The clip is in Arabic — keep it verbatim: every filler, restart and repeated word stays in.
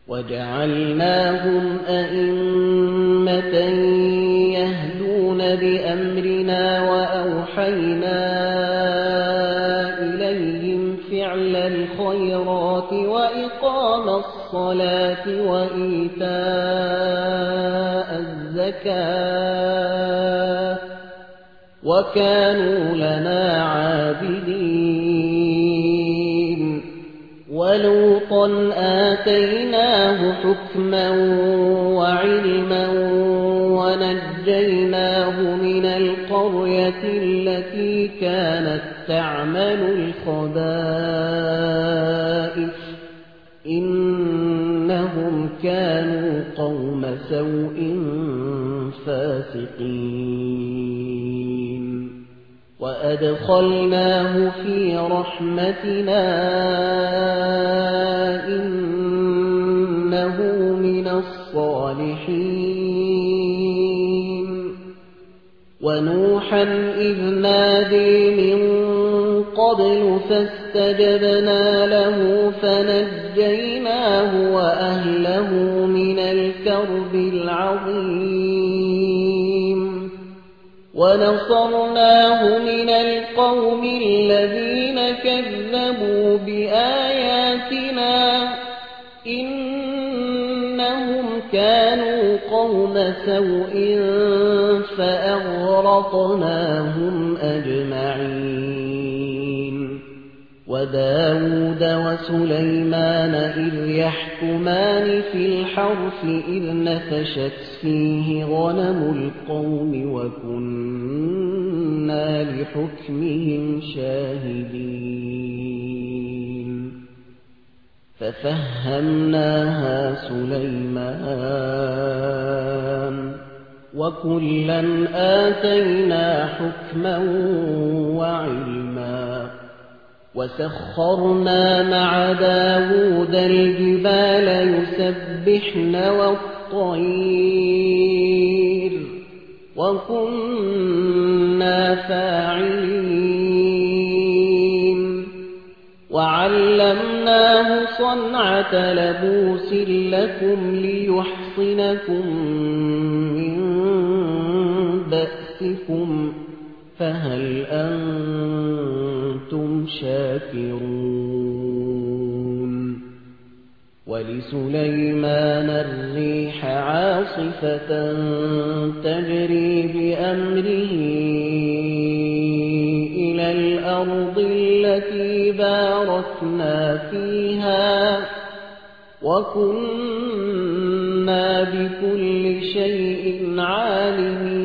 وجعلناهم أئمة يهدون بأمرنا وأوحينا إليهم فعل الخيرات وإقام الصلاة وإيتاء الزكاة وكانوا لنا عابدين. ولوطا آتيناه حكما وعلما ونجيناه من القرية التي كانت تعمل الخبائث إنهم كانوا قوم سوء فاسقين. وأدخلناه في رحمتنا إنه من الصالحين. ونوحا إذ نادي من قبل فاستجبنا له فنجيناه وأهله من الكرب العظيم. ونصرناه من القوم الذين كذبوا بآياتنا إنهم كانوا قوم سوء فأغرقناهم أجمعين. وداود وسليمان إذ يحكمان في الحرث إذ نفشت فيه غنم القوم وكنا لحكمهم شاهدين. ففهمناها سليمان وكلا آتينا حكما وعلما. وسخرنا مع داود الجبال يسبحن والطير وكنا فاعلين. وعلمناه صنعة لبوس لكم ليحصنكم من بأسكم فهل أنتم شاكرون. ولسليمان الريح عاصفة تجري بأمره إلى الأرض التي باركنا فيها وكنا بكل شيء عالمين.